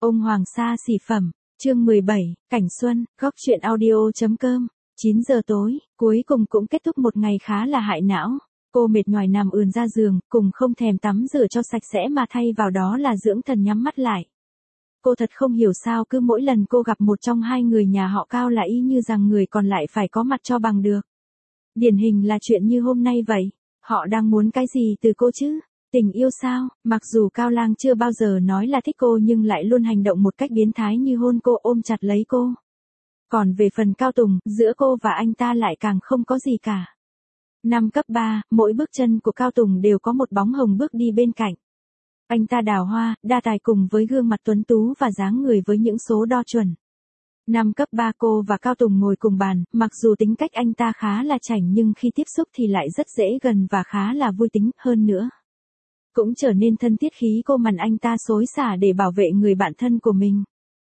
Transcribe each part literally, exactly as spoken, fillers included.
Ông Hoàng Sa xỉ phẩm, chương mười bảy, Cảnh Xuân, góc truyện audio.com, chín giờ tối, cuối cùng cũng kết thúc một ngày khá là hại não. Cô mệt nhoài nằm ườn ra giường, cùng không thèm tắm rửa cho sạch sẽ mà thay vào đó là dưỡng thần nhắm mắt lại. Cô thật không hiểu sao cứ mỗi lần cô gặp một trong hai người nhà họ Cao là y như rằng người còn lại phải có mặt cho bằng được. Điển hình là chuyện như hôm nay vậy. Họ đang muốn cái gì từ cô chứ? Tình yêu sao? Mặc dù Cao Lang chưa bao giờ nói là thích cô nhưng lại luôn hành động một cách biến thái như hôn cô, ôm chặt lấy cô. Còn về phần Cao Tùng, giữa cô và anh ta lại càng không có gì cả. Năm cấp ba, mỗi bước chân của Cao Tùng đều có một bóng hồng bước đi bên cạnh. Anh ta đào hoa, đa tài cùng với gương mặt tuấn tú và dáng người với những số đo chuẩn. Năm cấp ba cô và Cao Tùng ngồi cùng bàn, mặc dù tính cách anh ta khá là chảnh nhưng khi tiếp xúc thì lại rất dễ gần và khá là vui tính hơn nữa. Cũng trở nên thân thiết khí cô mằn anh ta xối xả để bảo vệ người bạn thân của mình.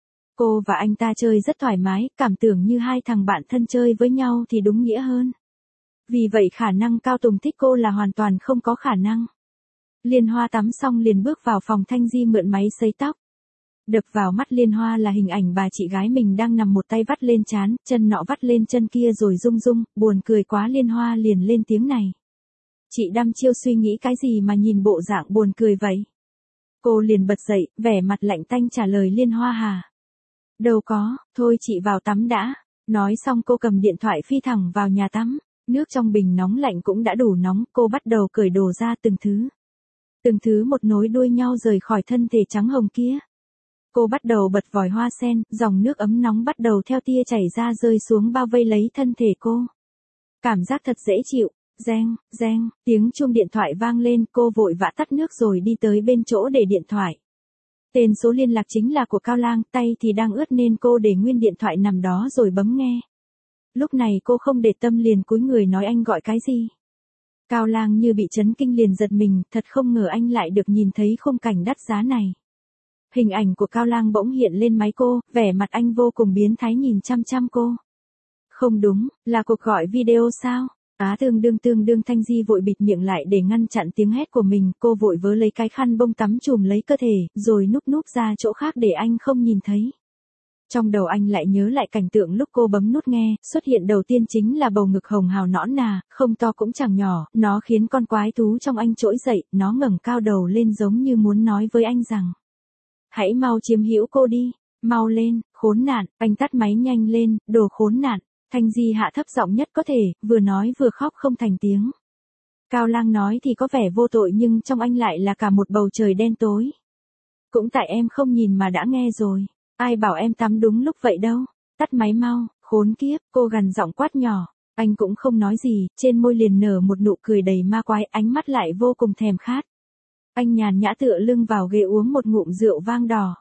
Cô và anh ta chơi rất thoải mái, cảm tưởng như hai thằng bạn thân chơi với nhau thì đúng nghĩa hơn. Vì vậy khả năng Cao Tùng thích cô là hoàn toàn không có khả năng. Liên Hoa tắm xong liền bước vào phòng Thanh Di mượn máy sấy tóc. Đập vào mắt Liên Hoa là hình ảnh bà chị gái mình đang nằm một tay vắt lên trán, chân nọ vắt lên chân kia rồi rung rung, buồn cười quá. Liên Hoa liền lên tiếng này. Chị đăm chiêu suy nghĩ cái gì mà nhìn bộ dạng buồn cười vậy? Cô liền bật dậy, vẻ mặt lạnh tanh trả lời Liên Hoa hà. Đâu có, thôi chị vào tắm đã. Nói xong cô cầm điện thoại phi thẳng vào nhà tắm. Nước trong bình nóng lạnh cũng đã đủ nóng, cô bắt đầu cởi đồ ra từng thứ. Từng thứ một nối đuôi nhau rời khỏi thân thể trắng hồng kia. Cô bắt đầu bật vòi hoa sen, dòng nước ấm nóng bắt đầu theo tia chảy ra rơi xuống bao vây lấy thân thể cô. Cảm giác thật dễ chịu. Reng, reng, tiếng chuông điện thoại vang lên, cô vội vã tắt nước rồi đi tới bên chỗ để điện thoại. Tên số liên lạc chính là của Cao Lang, tay thì đang ướt nên cô để nguyên điện thoại nằm đó rồi bấm nghe. Lúc này cô không để tâm liền cúi người nói anh gọi cái gì. Cao Lang như bị chấn kinh liền giật mình, thật không ngờ anh lại được nhìn thấy khung cảnh đắt giá này. Hình ảnh của Cao Lang bỗng hiện lên máy cô, vẻ mặt anh vô cùng biến thái nhìn chăm chăm cô. Không đúng, là cuộc gọi video sao? Á tương đương tương đương Thanh Di vội bịt miệng lại để ngăn chặn tiếng hét của mình, cô vội vớ lấy cái khăn bông tắm chùm lấy cơ thể, rồi núp núp ra chỗ khác để anh không nhìn thấy. Trong đầu anh lại nhớ lại cảnh tượng lúc cô bấm nút nghe, xuất hiện đầu tiên chính là bầu ngực hồng hào nõn nà, không to cũng chẳng nhỏ, nó khiến con quái thú trong anh trỗi dậy, nó ngẩng cao đầu lên giống như muốn nói với anh rằng. Hãy mau chiếm hữu cô đi, mau lên, khốn nạn, anh tắt máy nhanh lên, đồ khốn nạn. Thanh Di hạ thấp giọng nhất có thể, vừa nói vừa khóc không thành tiếng. Cao Lang nói thì có vẻ vô tội nhưng trong anh lại là cả một bầu trời đen tối. Cũng tại em không nhìn mà đã nghe rồi. Ai bảo em tắm đúng lúc vậy đâu. Tắt máy mau, khốn kiếp, cô gằn giọng quát nhỏ. Anh cũng không nói gì, trên môi liền nở một nụ cười đầy ma quái, ánh mắt lại vô cùng thèm khát. Anh nhàn nhã tựa lưng vào ghế uống một ngụm rượu vang đỏ.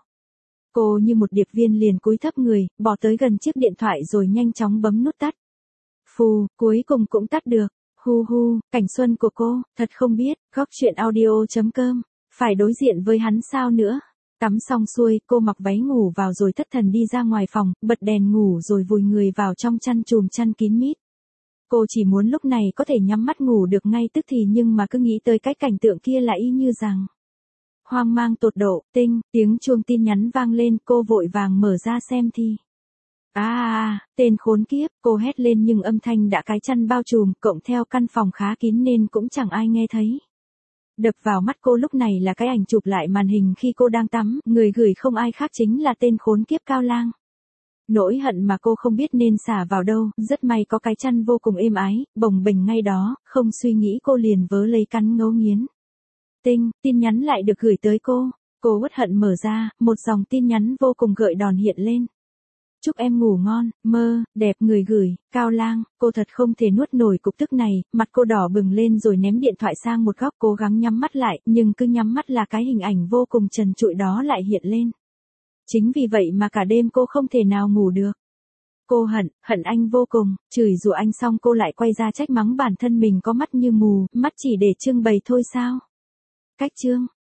Cô như một điệp viên liền cúi thấp người, bỏ tới gần chiếc điện thoại rồi nhanh chóng bấm nút tắt. Phù, cuối cùng cũng tắt được. Hu hu, cảnh xuân của cô, thật không biết, góc truyện audio.com, phải đối diện với hắn sao nữa. Tắm xong xuôi, cô mặc váy ngủ vào rồi thất thần đi ra ngoài phòng, bật đèn ngủ rồi vùi người vào trong chăn chùm chăn kín mít. Cô chỉ muốn lúc này có thể nhắm mắt ngủ được ngay tức thì nhưng mà cứ nghĩ tới cái cảnh tượng kia là y như rằng. Hoang mang tột độ, tinh, tiếng chuông tin nhắn vang lên, cô vội vàng mở ra xem thì. À, à, à, tên khốn kiếp, cô hét lên nhưng âm thanh đã cái chăn bao trùm, cộng theo căn phòng khá kín nên cũng chẳng ai nghe thấy. Đập vào mắt cô lúc này là cái ảnh chụp lại màn hình khi cô đang tắm, người gửi không ai khác chính là tên khốn kiếp Cao Lang. Nỗi hận mà cô không biết nên xả vào đâu, rất may có cái chăn vô cùng êm ái, bồng bềnh ngay đó, không suy nghĩ cô liền vớ lấy cắn ngấu nghiến. Tinh, tin nhắn lại được gửi tới cô. Cô uất hận mở ra, một dòng tin nhắn vô cùng gợi đòn hiện lên. Chúc em ngủ ngon, mơ, đẹp người gửi, Cao Lang, cô thật không thể nuốt nổi cục tức này, mặt cô đỏ bừng lên rồi ném điện thoại sang một góc cố gắng nhắm mắt lại, nhưng cứ nhắm mắt là cái hình ảnh vô cùng trần trụi đó lại hiện lên. Chính vì vậy mà cả đêm cô không thể nào ngủ được. Cô hận, hận anh vô cùng, chửi rủa anh xong cô lại quay ra trách mắng bản thân mình có mắt như mù, mắt chỉ để trưng bày thôi sao. Cách chương.